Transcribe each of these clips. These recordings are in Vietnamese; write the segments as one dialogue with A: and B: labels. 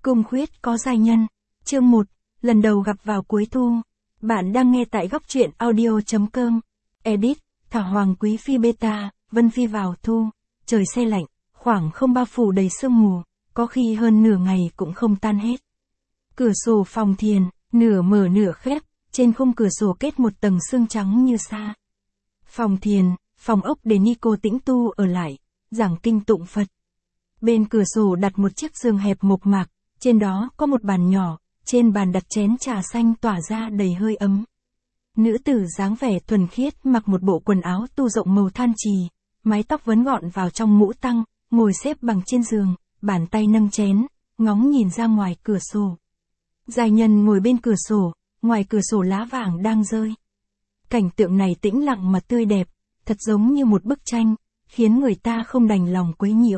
A: Cung khuyết có giai nhân. Chương 1, lần đầu gặp vào cuối thu. Bạn đang nghe tại góc truyện audio.com. Edit, Thảo Hoàng Quý Phi Beta, Vân Phi vào thu. Trời se lạnh, khoảng không bao phủ đầy sương mù, có khi hơn nửa ngày cũng không tan hết. Cửa sổ phòng thiền, nửa mở nửa khép, trên khung cửa sổ kết một tầng sương trắng như sa. Phòng thiền, phòng ốc để Nico tĩnh tu ở lại, giảng kinh tụng Phật. Bên cửa sổ đặt một chiếc giường hẹp mộc mạc, trên đó có một bàn nhỏ, trên bàn đặt chén trà xanh tỏa ra đầy hơi ấm. Nữ tử dáng vẻ thuần khiết mặc một bộ quần áo tu rộng màu than trì, mái tóc vấn gọn vào trong mũ tăng, ngồi xếp bằng trên giường, bàn tay nâng chén, ngóng nhìn ra ngoài cửa sổ. Giai nhân ngồi bên cửa sổ, ngoài cửa sổ lá vàng đang rơi. Cảnh tượng này tĩnh lặng mà tươi đẹp, thật giống như một bức tranh, khiến người ta không đành lòng quấy nhiễu.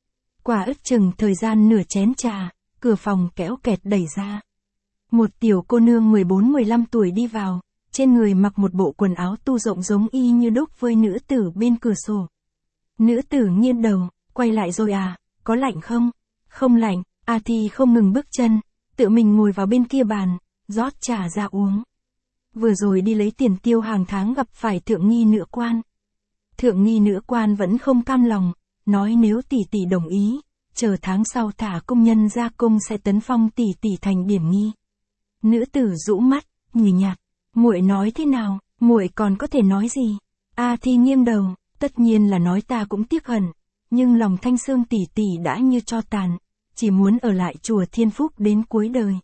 A: Qua ước chừng thời gian nửa chén trà, cửa phòng kéo kẹt đẩy ra. Một tiểu cô nương 14-15 tuổi đi vào, trên người mặc một bộ quần áo tu rộng giống y như đúc với nữ tử bên cửa sổ. Nữ tử nghiêng đầu, quay lại rồi à, có lạnh không? Không lạnh, A Thi không ngừng bước chân, tự mình ngồi vào bên kia bàn, rót trà ra uống. Vừa rồi đi lấy tiền tiêu hàng tháng gặp phải thượng nghi nữ quan. Thượng nghi nữ quan vẫn không cam lòng, nói nếu tỷ tỷ đồng ý, chờ tháng sau thả công nhân ra cung sẽ tấn phong tỷ tỷ thành điểm nghi. Nữ tử rũ mắt, nhì nhạt, muội nói thế nào, muội còn có thể nói gì? A Thi nghiêng đầu, tất nhiên là nói ta cũng tiếc hận, nhưng lòng Thanh Sương tỷ tỷ đã như tro tàn, chỉ muốn ở lại chùa Thiên Phúc đến cuối đời.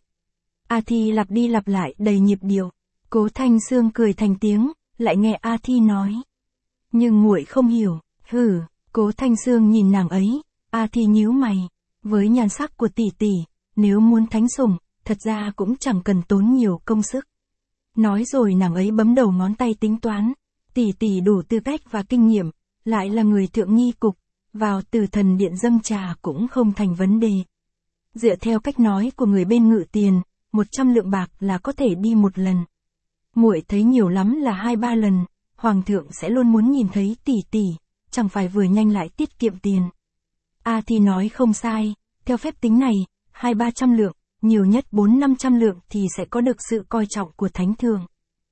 A: A Thi lặp đi lặp lại đầy nhịp điệu. Cố Thanh Sương cười thành tiếng, lại nghe A Thi nói. Nhưng muội không hiểu, hừ. Cố Thanh Sương nhìn nàng ấy, A Thi nhíu mày, với nhan sắc của tỷ tỷ, nếu muốn thánh sủng, thật ra cũng chẳng cần tốn nhiều công sức. Nói rồi nàng ấy bấm đầu ngón tay tính toán, tỷ tỷ đủ tư cách và kinh nghiệm, lại là người thượng nghi cục, vào Tử Thần Điện dâng trà cũng không thành vấn đề. Dựa theo cách nói của người bên ngự tiền, 100 lượng bạc là có thể đi một lần. Muội thấy nhiều lắm là 2-3 lần, hoàng thượng sẽ luôn muốn nhìn thấy tỷ tỷ, chẳng phải vừa nhanh lại tiết kiệm tiền. A Thi nói không sai, theo phép tính này, 200-300 lượng, nhiều nhất 400-500 lượng thì sẽ có được sự coi trọng của thánh thượng.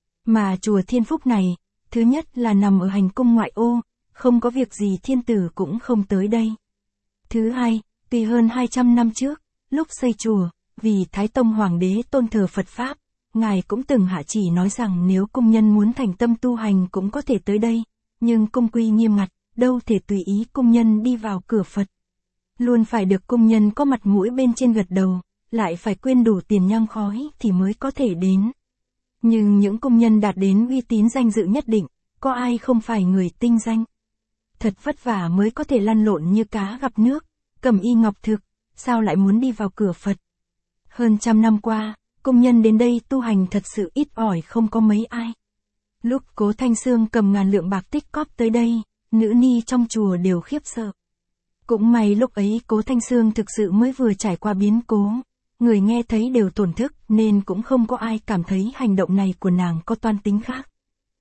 A: Mà chùa Thiên Phúc này, thứ nhất là nằm ở hành cung ngoại ô, không có việc gì thiên tử cũng không tới đây. Thứ hai, tuy hơn 200 năm trước, lúc xây chùa, vì Thái Tông Hoàng đế tôn thờ Phật Pháp, ngài cũng từng hạ chỉ nói rằng nếu công nhân muốn thành tâm tu hành cũng có thể tới đây, nhưng cung quy nghiêm ngặt, đâu thể tùy ý công nhân đi vào cửa Phật. Luôn phải được công nhân có mặt mũi bên trên gật đầu, lại phải quyên đủ tiền nhang khói thì mới có thể đến. Nhưng những công nhân đạt đến uy tín danh dự nhất định, có ai không phải người tinh danh. Thật vất vả mới có thể lăn lộn như cá gặp nước, cầm y ngọc thực, sao lại muốn đi vào cửa Phật. Hơn 100 năm qua, công nhân đến đây tu hành thật sự ít ỏi không có mấy ai. Lúc Cố Thanh Sương cầm ngàn lượng bạc tích cóp tới đây, nữ ni trong chùa đều khiếp sợ. Cũng may lúc ấy Cố Thanh Sương thực sự mới vừa trải qua biến cố, người nghe thấy đều tổn thức nên cũng không có ai cảm thấy hành động này của nàng có toan tính khác.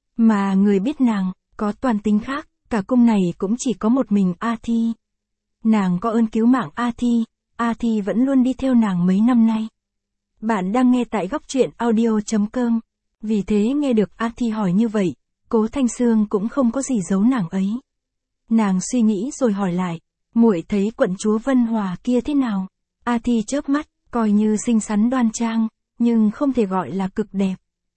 A: Mà người biết nàng, có toan tính khác, cả cung này cũng chỉ có một mình A Thi. Nàng có ơn cứu mạng A Thi vẫn luôn đi theo nàng mấy năm nay. Bạn đang nghe tại góc truyện audio.com. Vì thế nghe được A Thi hỏi như vậy, Cố Thanh Sương cũng không có gì giấu nàng ấy. Nàng suy nghĩ rồi hỏi lại, muội thấy quận chúa Vân Hòa kia thế nào? A Thi chớp mắt, coi như xinh xắn đoan trang, nhưng không thể gọi là cực đẹp.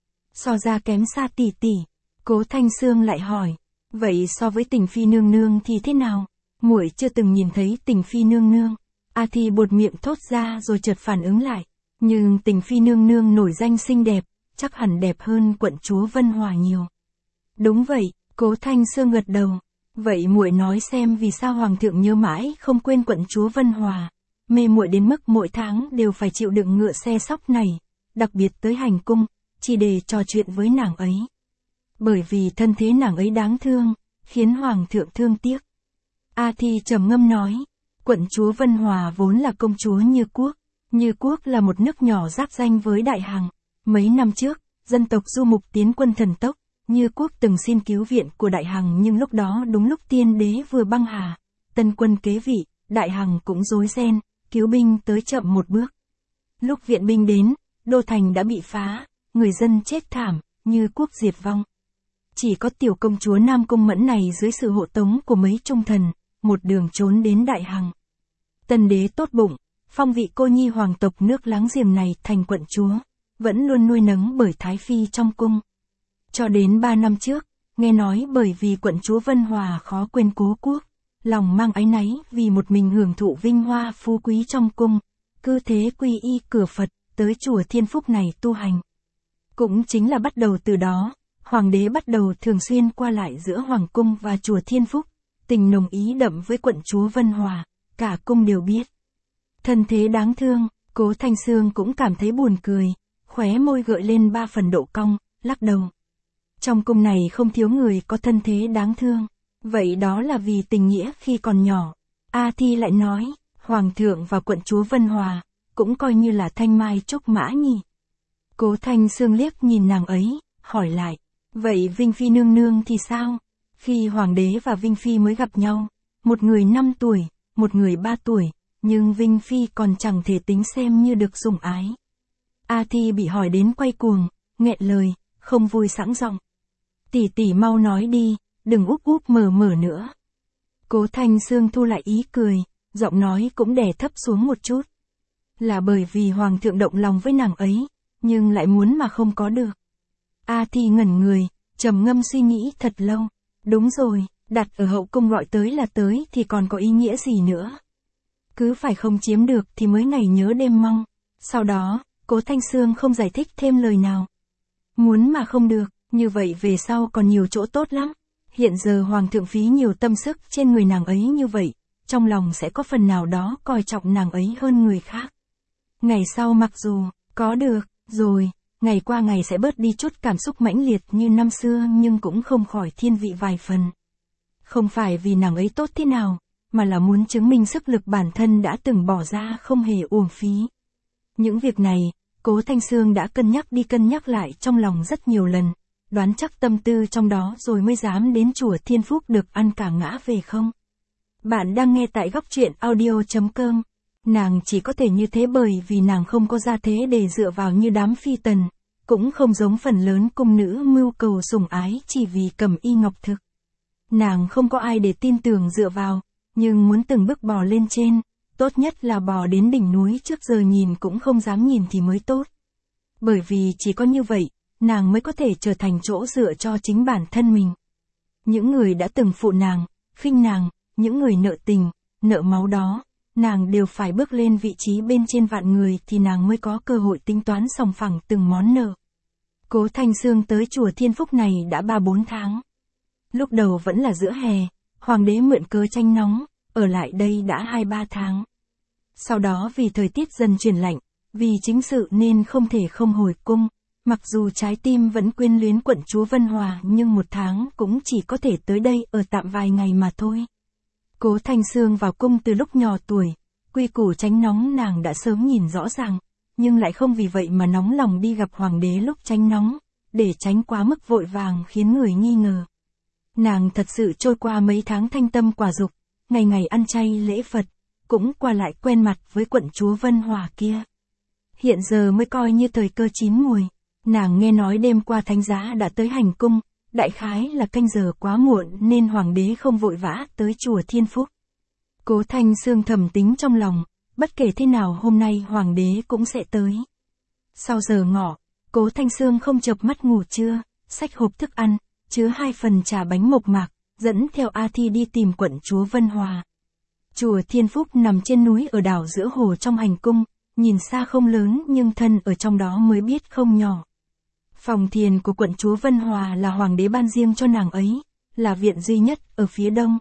A: So ra kém xa tỷ tỷ. Cố Thanh Sương lại hỏi, vậy so với Tình Phi nương nương thì thế nào? Muội chưa từng nhìn thấy Tình Phi nương nương. A Thi buột miệng thốt ra rồi chợt phản ứng lại, nhưng Tình Phi nương nương nổi danh xinh đẹp, chắc hẳn đẹp hơn quận chúa Vân Hòa nhiều. Đúng vậy, Cố Thanh Sương gật đầu. Vậy muội nói xem vì sao hoàng thượng nhớ mãi không quên quận chúa Vân Hòa, mê muội đến mức mỗi tháng đều phải chịu đựng ngựa xe sóc này, đặc biệt tới hành cung, chỉ để trò chuyện với nàng ấy. Bởi vì thân thế nàng ấy đáng thương, khiến hoàng thượng thương tiếc. A Thi trầm ngâm nói, quận chúa Vân Hòa vốn là công chúa Như Quốc. Như Quốc là một nước nhỏ giáp ranh với Đại Hằng. Mấy năm trước, dân tộc du mục tiến quân thần tốc, Như Quốc từng xin cứu viện của Đại Hằng nhưng lúc đó đúng lúc tiên đế vừa băng hà, tân quân kế vị, Đại Hằng cũng rối ren, cứu binh tới chậm một bước. Lúc viện binh đến, đô thành đã bị phá, người dân chết thảm, như quốc diệt vong. Chỉ có tiểu công chúa Nam Cung Mẫn này dưới sự hộ tống của mấy trung thần, một đường trốn đến Đại Hằng. Tân đế tốt bụng, phong vị cô nhi hoàng tộc nước láng giềng này thành quận chúa, vẫn luôn nuôi nấng bởi Thái Phi trong cung. Cho đến 3 năm trước, nghe nói bởi vì quận chúa Vân Hòa khó quên cố quốc, lòng mang áy náy vì một mình hưởng thụ vinh hoa phú quý trong cung, cứ thế quy y cửa Phật, tới chùa Thiên Phúc này tu hành. Cũng chính là bắt đầu từ đó, hoàng đế bắt đầu thường xuyên qua lại giữa hoàng cung và chùa Thiên Phúc, tình nồng ý đậm với quận chúa Vân Hòa, cả cung đều biết. Thân thế đáng thương, Cố Thanh Sương cũng cảm thấy buồn cười, khóe môi gợi lên 3 phần độ cong, lắc đầu. Trong cung này không thiếu người có thân thế đáng thương, vậy đó là vì tình nghĩa khi còn nhỏ. A Thi lại nói, hoàng thượng và quận chúa Vân Hòa, cũng coi như là thanh mai trúc mã nhỉ. Cố Thanh Sương liếc nhìn nàng ấy, hỏi lại, vậy Vinh Phi nương nương thì sao? Khi hoàng đế và Vinh Phi mới gặp nhau, một người 5 tuổi, một người 3 tuổi, nhưng Vinh Phi còn chẳng thể tính xem như được sủng ái. A Thi bị hỏi đến quay cuồng, nghẹn lời, không vui sẵn giọng. Tỷ tỷ mau nói đi, đừng úp úp mở mở nữa. Cố Thanh Sương thu lại ý cười, giọng nói cũng đè thấp xuống một chút. Là bởi vì hoàng thượng động lòng với nàng ấy, nhưng lại muốn mà không có được. A Thi ngẩn người, trầm ngâm suy nghĩ thật lâu. Đúng rồi, đặt ở hậu cung gọi tới là tới thì còn có ý nghĩa gì nữa. Cứ phải không chiếm được thì mới ngày nhớ đêm mong. Sau đó, Cố Thanh Sương không giải thích thêm lời nào. Muốn mà không được, như vậy về sau còn nhiều chỗ tốt lắm. Hiện giờ hoàng thượng phí nhiều tâm sức trên người nàng ấy như vậy, trong lòng sẽ có phần nào đó coi trọng nàng ấy hơn người khác. Ngày sau mặc dù, có được, rồi, ngày qua ngày sẽ bớt đi chút cảm xúc mãnh liệt như năm xưa nhưng cũng không khỏi thiên vị vài phần. Không phải vì nàng ấy tốt thế nào, mà là muốn chứng minh sức lực bản thân đã từng bỏ ra không hề uổng phí. Những việc này, Cố Thanh Sương đã cân nhắc đi cân nhắc lại trong lòng rất nhiều lần, đoán chắc tâm tư trong đó rồi mới dám đến chùa Thiên Phúc được ăn cả ngã về không. Bạn đang nghe tại góc truyện audio.com. Nàng chỉ có thể như thế bởi vì nàng không có gia thế để dựa vào như đám phi tần, cũng không giống phần lớn cung nữ mưu cầu sủng ái chỉ vì cầm y ngọc thực. Nàng không có ai để tin tưởng dựa vào, nhưng muốn từng bước bò lên trên, tốt nhất là bò đến đỉnh núi trước giờ nhìn cũng không dám nhìn thì mới tốt. Bởi vì chỉ có như vậy, nàng mới có thể trở thành chỗ dựa cho chính bản thân mình. Những người đã từng phụ nàng, khinh nàng, những người nợ tình, nợ máu đó, nàng đều phải bước lên vị trí bên trên vạn người thì nàng mới có cơ hội tính toán sòng phẳng từng món nợ. Cố Thanh Sương tới chùa Thiên Phúc này đã 3-4 tháng. Lúc đầu vẫn là giữa hè, hoàng đế mượn cớ tranh nóng, ở lại đây đã 2-3 tháng. Sau đó vì thời tiết dần chuyển lạnh, vì chính sự nên không thể không hồi cung, mặc dù trái tim vẫn quyến luyến quận chúa Vân Hòa nhưng 1 tháng cũng chỉ có thể tới đây ở tạm vài ngày mà thôi. Cố Thanh Sương vào cung từ lúc nhỏ tuổi, quy củ tránh nóng nàng đã sớm nhìn rõ ràng, nhưng lại không vì vậy mà nóng lòng đi gặp hoàng đế lúc tránh nóng, để tránh quá mức vội vàng khiến người nghi ngờ. Nàng thật sự trôi qua mấy tháng thanh tâm quả dục, ngày ngày ăn chay lễ Phật, cũng qua lại quen mặt với quận chúa Vân Hòa kia. Hiện giờ mới coi như thời cơ chín mùi, nàng nghe nói đêm qua thánh giá đã tới hành cung, đại khái là canh giờ quá muộn nên hoàng đế không vội vã tới chùa Thiên Phúc. Cố Thanh Sương thầm tính trong lòng, bất kể thế nào hôm nay hoàng đế cũng sẽ tới. Sau giờ ngọ, Cố Thanh Sương không chợp mắt ngủ trưa, xách hộp thức ăn, chứa 2 phần trà bánh mộc mạc, dẫn theo A Thi đi tìm quận chúa Vân Hòa. Chùa Thiên Phúc nằm trên núi ở đảo giữa hồ trong hành cung, nhìn xa không lớn nhưng thân ở trong đó mới biết không nhỏ. Phòng thiền của quận chúa Vân Hòa là hoàng đế ban riêng cho nàng ấy, là viện duy nhất ở phía đông.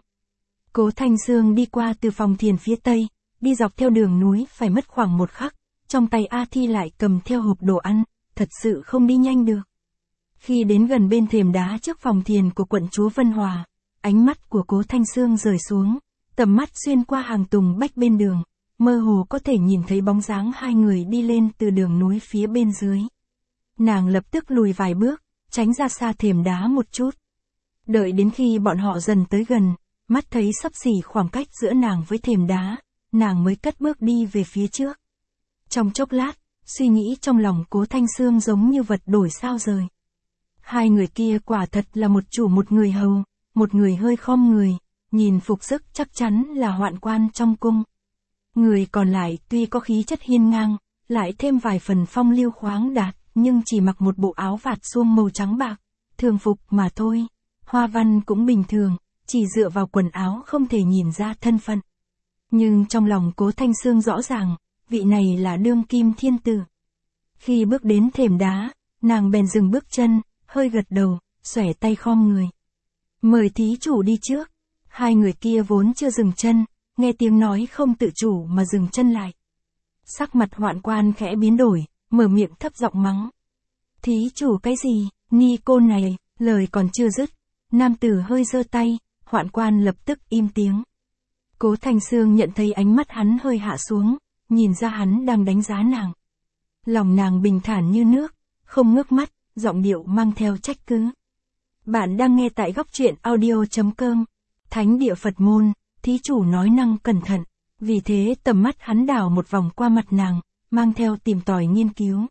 A: Cố Thanh Sương đi qua từ phòng thiền phía tây, đi dọc theo đường núi phải mất khoảng 1 khắc, trong tay A Thi lại cầm theo hộp đồ ăn, thật sự không đi nhanh được. Khi đến gần bên thềm đá trước phòng thiền của quận chúa Vân Hòa, ánh mắt của Cố Thanh Sương rời xuống, tầm mắt xuyên qua hàng tùng bách bên đường, mơ hồ có thể nhìn thấy bóng dáng 2 người đi lên từ đường núi phía bên dưới. Nàng lập tức lùi vài bước, tránh ra xa thềm đá một chút. Đợi đến khi bọn họ dần tới gần, mắt thấy xấp xỉ khoảng cách giữa nàng với thềm đá, nàng mới cất bước đi về phía trước. Trong chốc lát, suy nghĩ trong lòng Cố Thanh Sương giống như vật đổi sao rời. Hai người kia quả thật là một chủ một người hầu, một người hơi khom người, nhìn phục sức chắc chắn là hoạn quan trong cung. Người còn lại tuy có khí chất hiên ngang, lại thêm vài phần phong lưu khoáng đạt, nhưng chỉ mặc một bộ áo vạt suông màu trắng bạc, thường phục mà thôi. Hoa văn cũng bình thường, chỉ dựa vào quần áo không thể nhìn ra thân phận. Nhưng trong lòng Cố Thanh Sương rõ ràng, vị này là đương kim thiên tử. Khi bước đến thềm đá, nàng bèn dừng bước chân, hơi gật đầu, xòe tay khom người. Mời thí chủ đi trước. Hai người kia vốn chưa dừng chân, nghe tiếng nói không tự chủ mà dừng chân lại. Sắc mặt hoạn quan khẽ biến đổi, mở miệng thấp giọng mắng. Thí chủ cái gì, ni cô này, lời còn chưa dứt. Nam tử hơi giơ tay, hoạn quan lập tức im tiếng. Cố Thanh Sương nhận thấy ánh mắt hắn hơi hạ xuống, nhìn ra hắn đang đánh giá nàng. Lòng nàng bình thản như nước, không ngước mắt, giọng điệu mang theo trách cứ. Bạn đang nghe tại góc truyện audio.com. Thánh địa Phật môn, thí chủ nói năng cẩn thận, vì thế tầm mắt hắn đảo một vòng qua mặt nàng, mang theo tìm tòi nghiên cứu.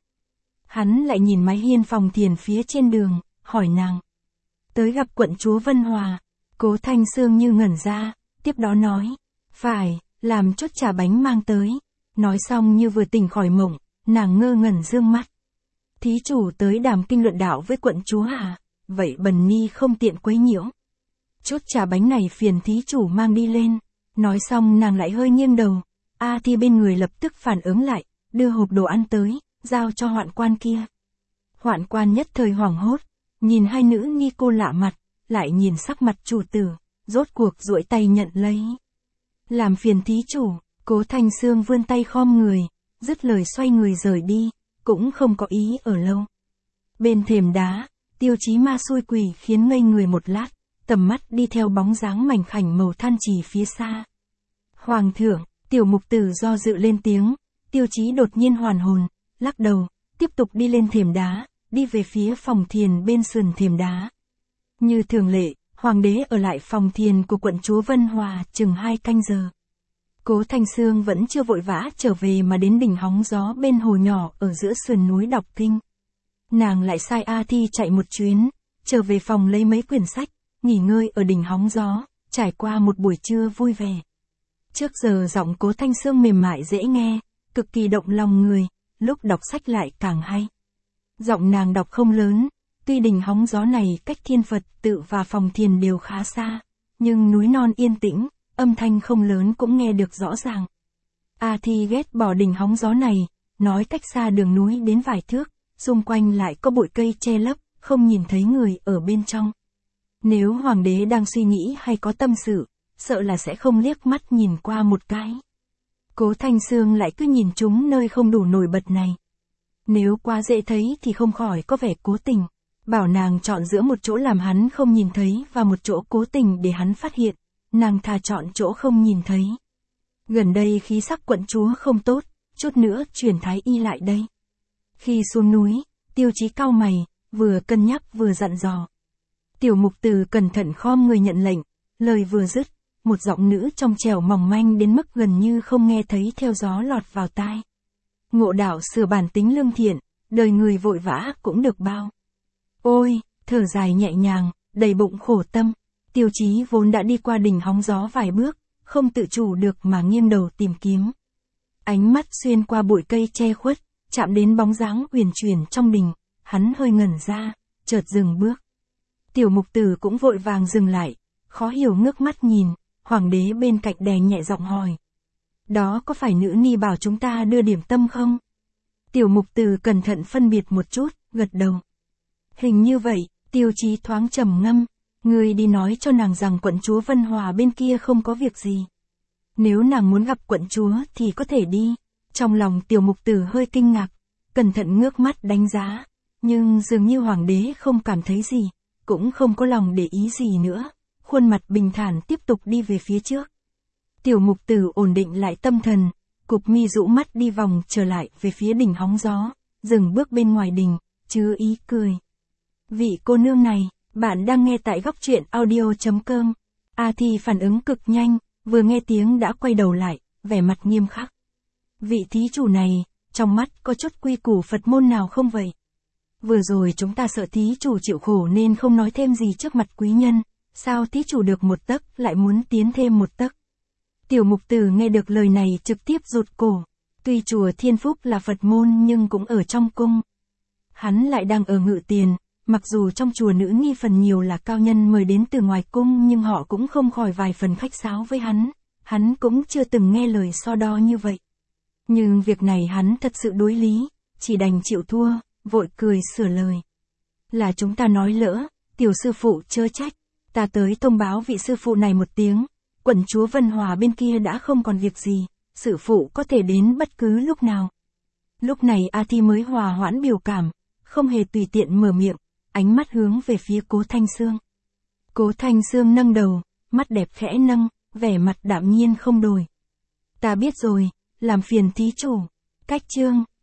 A: Hắn lại nhìn mái hiên phòng thiền phía trên đường, hỏi nàng. Tới gặp quận chúa Vân Hòa. Cố Thanh Sương như ngẩn ra, tiếp đó nói. Phải, làm chút trà bánh mang tới. Nói xong như vừa tỉnh khỏi mộng, nàng ngơ ngẩn dương mắt. Thí chủ tới đàm kinh luận đạo với quận chúa à? Vậy bần ni không tiện quấy nhiễu. Chút trà bánh này phiền thí chủ mang đi lên. Nói xong nàng lại hơi nghiêng đầu. Thi bên người lập tức phản ứng lại, đưa hộp đồ ăn tới, giao cho hoạn quan kia. Hoạn quan nhất thời hoảng hốt, nhìn hai nữ ni cô lạ mặt, lại nhìn sắc mặt chủ tử, rốt cuộc duỗi tay nhận lấy. Làm phiền thí chủ. Cố Thanh Sương vươn tay khom người, dứt lời xoay người rời đi, cũng không có ý ở lâu. Bên thềm đá, Tiêu Chí Ma xui quỷ khiến ngây người một lát, tầm mắt đi theo bóng dáng mảnh khảnh màu than trì phía xa. Hoàng thượng, Tiểu Mục Tử do dự lên tiếng, Tiêu Chí đột nhiên hoàn hồn, lắc đầu, tiếp tục đi lên thềm đá, đi về phía phòng thiền bên sườn thềm đá. Như thường lệ, Hoàng đế ở lại phòng thiền của quận chúa Vân Hòa chừng 2 canh giờ. Cố Thanh Sương vẫn chưa vội vã trở về mà đến đỉnh hóng gió bên hồ nhỏ ở giữa sườn núi đọc kinh. Nàng lại sai A Thi chạy một chuyến, trở về phòng lấy mấy quyển sách, nghỉ ngơi ở đỉnh hóng gió, trải qua một buổi trưa vui vẻ. Trước giờ giọng Cố Thanh Sương mềm mại dễ nghe, cực kỳ động lòng người, lúc đọc sách lại càng hay. Giọng nàng đọc không lớn, tuy đỉnh hóng gió này cách Thiên Phật tự và phòng thiền đều khá xa, nhưng núi non yên tĩnh, âm thanh không lớn cũng nghe được rõ ràng. A Thi ghét bỏ đỉnh hóng gió này, nói cách xa đường núi đến vài thước, xung quanh lại có bụi cây che lấp, không nhìn thấy người ở bên trong. Nếu hoàng đế đang suy nghĩ hay có tâm sự, sợ là sẽ không liếc mắt nhìn qua một cái. Cố Thanh Sương lại cứ nhìn chúng nơi không đủ nổi bật này. Nếu quá dễ thấy thì không khỏi có vẻ cố tình, bảo nàng chọn giữa một chỗ làm hắn không nhìn thấy và một chỗ cố tình để hắn phát hiện. Nàng thà chọn chỗ không nhìn thấy. Gần đây khí sắc quận chúa không tốt, chút nữa chuyển thái y lại đây. Khi xuống núi, Tiêu Chí cau mày, vừa cân nhắc vừa dặn dò. Tiểu Mục Tử cẩn thận khom người nhận lệnh, lời vừa dứt, một giọng nữ trong trẻo mỏng manh đến mức gần như không nghe thấy theo gió lọt vào tai. Ngộ đạo sửa bản tính lương thiện, đời người vội vã cũng được bao. Ôi, thở dài nhẹ nhàng, đầy bụng khổ tâm. Tiêu Chí vốn đã đi qua đỉnh hóng gió vài bước, không tự chủ được mà nghiêng đầu tìm kiếm. Ánh mắt xuyên qua bụi cây che khuất, chạm đến bóng dáng uyển chuyển trong đình, hắn hơi ngẩn ra, chợt dừng bước. Tiểu Mục Tử cũng vội vàng dừng lại, khó hiểu ngước mắt nhìn, hoàng đế bên cạnh đè nhẹ giọng hỏi. Đó có phải nữ ni bảo chúng ta đưa điểm tâm không? Tiểu Mục Tử cẩn thận phân biệt một chút, gật đầu. Hình như vậy, Tiêu Chí thoáng trầm ngâm. Ngươi đi nói cho nàng rằng quận chúa Vân Hòa bên kia không có việc gì. Nếu nàng muốn gặp quận chúa thì có thể đi. Trong lòng Tiểu Mục Tử hơi kinh ngạc, cẩn thận ngước mắt đánh giá. Nhưng dường như hoàng đế không cảm thấy gì, cũng không có lòng để ý gì nữa. Khuôn mặt bình thản tiếp tục đi về phía trước. Tiểu Mục Tử ổn định lại tâm thần, cụp mi rũ mắt đi vòng trở lại về phía đỉnh hóng gió, dừng bước bên ngoài đình, chứa ý cười. Vị cô nương này. Bạn đang nghe tại góc truyện audio.com. A Thi phản ứng cực nhanh, vừa nghe tiếng đã quay đầu lại, vẻ mặt nghiêm khắc. Vị thí chủ này, trong mắt có chút quy củ Phật môn nào không vậy? Vừa rồi chúng ta sợ thí chủ chịu khổ nên không nói thêm gì trước mặt quý nhân, sao thí chủ được một tấc lại muốn tiến thêm một tấc? Tiểu mục tử nghe được lời này trực tiếp rụt cổ. Tuy chùa Thiên Phúc là Phật môn nhưng cũng ở trong cung. Hắn lại đang ở Ngự Tiền, mặc dù trong chùa nữ nhi phần nhiều là cao nhân mời đến từ ngoài cung nhưng họ cũng không khỏi vài phần khách sáo với hắn cũng chưa từng nghe lời so đo như vậy. Nhưng việc này hắn thật sự đối lý, chỉ đành chịu thua, vội cười sửa lời. Là chúng ta nói lỡ, tiểu sư phụ chớ trách, ta tới thông báo vị sư phụ này một tiếng, quận chúa Vân Hòa bên kia đã không còn việc gì, sư phụ có thể đến bất cứ lúc nào. Lúc này A Thi mới hòa hoãn biểu cảm, không hề tùy tiện mở miệng, ánh mắt hướng về phía Cố Thanh Sương. Cố Thanh Sương nâng đầu, mắt đẹp khẽ nâng, vẻ mặt đạm nhiên không đổi. Ta biết rồi, làm phiền thí chủ. Cách chương